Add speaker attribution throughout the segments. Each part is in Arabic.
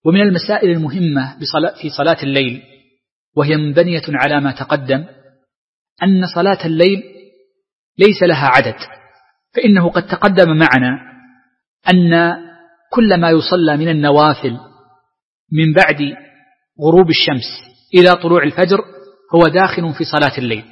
Speaker 1: ومن المسائل المهمة في صلاة الليل وهي منبنية على ما تقدم أن صلاة الليل ليس لها عدد، فإنه قد تقدم معنا أن كل ما يصلى من النوافل من بعد غروب الشمس إلى طلوع الفجر هو داخل في صلاة الليل،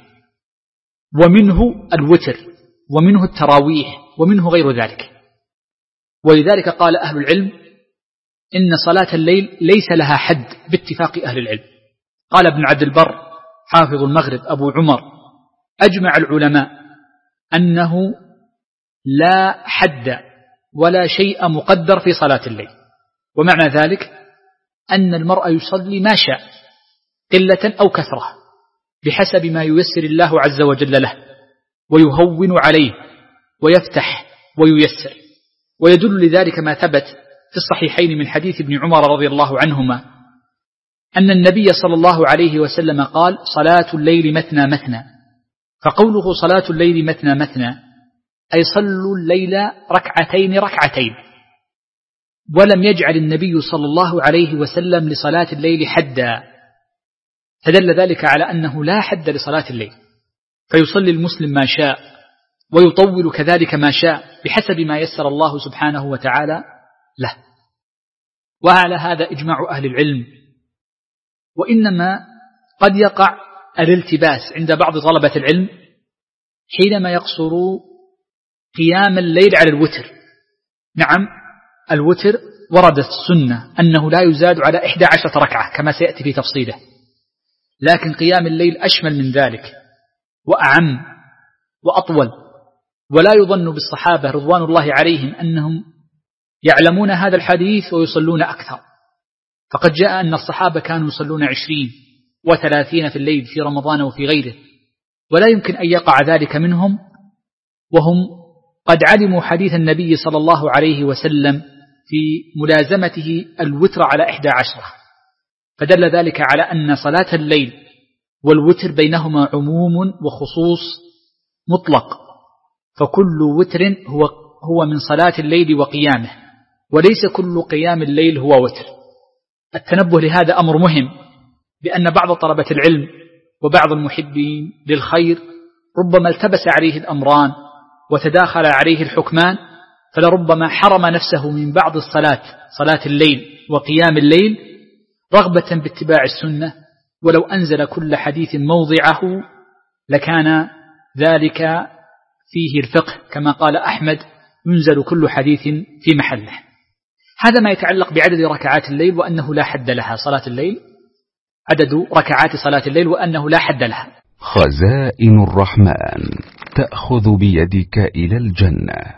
Speaker 1: ومنه الوتر ومنه التراويح ومنه غير ذلك. ولذلك قال أهل العلم إن صلاة الليل ليس لها حد باتفاق أهل العلم. قال ابن عبد البر حافظ المغرب أبو عمر: أجمع العلماء أنه لا حد ولا شيء مقدر في صلاة الليل، ومعنى ذلك أن المرء يصلي ما شاء قلة أو كثرة بحسب ما ييسر الله عز وجل له ويهون عليه ويفتح وييسر. ويدل لذلك ما ثبت في الصحيحين من حديث ابن عمر رضي الله عنهما أن النبي صلى الله عليه وسلم قال: صلاة الليل مثنى مثنى. فقوله صلاة الليل مثنى مثنى أي صلوا الليل ركعتين ركعتين، ولم يجعل النبي صلى الله عليه وسلم لصلاة الليل حدا، فدل ذلك على أنه لا حد لصلاة الليل، فيصلي المسلم ما شاء ويطول كذلك ما شاء بحسب ما يسر الله سبحانه وتعالى له. وعلى هذا إجماع أهل العلم. وإنما قد يقع الالتباس عند بعض طلبة العلم حينما يقصروا قيام الليل على الوتر. نعم، الوتر وردت السنة أنه لا يزاد على 11 ركعة كما سيأتي في تفصيله، لكن قيام الليل أشمل من ذلك وأعم وأطول. ولا يظن بالصحابة رضوان الله عليهم أنهم يعلمون هذا الحديث ويصلون أكثر، فقد جاء أن الصحابة كانوا يصلون 20 و30 في الليل في رمضان وفي غيره، ولا يمكن أن يقع ذلك منهم وهم قد علموا حديث النبي صلى الله عليه وسلم في ملازمته الوتر على 11. فدل ذلك على أن صلاة الليل والوتر بينهما عموم وخصوص مطلق، فكل وتر هو من صلاة الليل وقيامه، وليس كل قيام الليل هو وتر. التنبه لهذا أمر مهم، بأن بعض طلبة العلم وبعض المحبين للخير ربما التبس عليه الأمران وتداخل عليه الحكمان، فلربما حرم نفسه من بعض صلاة الليل وقيام الليل رغبة باتباع السنة، ولو أنزل كل حديث موضعه لكان ذلك فيه الفقه، كما قال أحمد: ينزل كل حديث في محله. هذا ما يتعلق بعدد ركعات الليل، وأنه لا حد لها. صلاة الليل عدد ركعات صلاة الليل وأنه لا حد لها.
Speaker 2: خزائن الرحمن تأخذ بيدك إلى الجنة.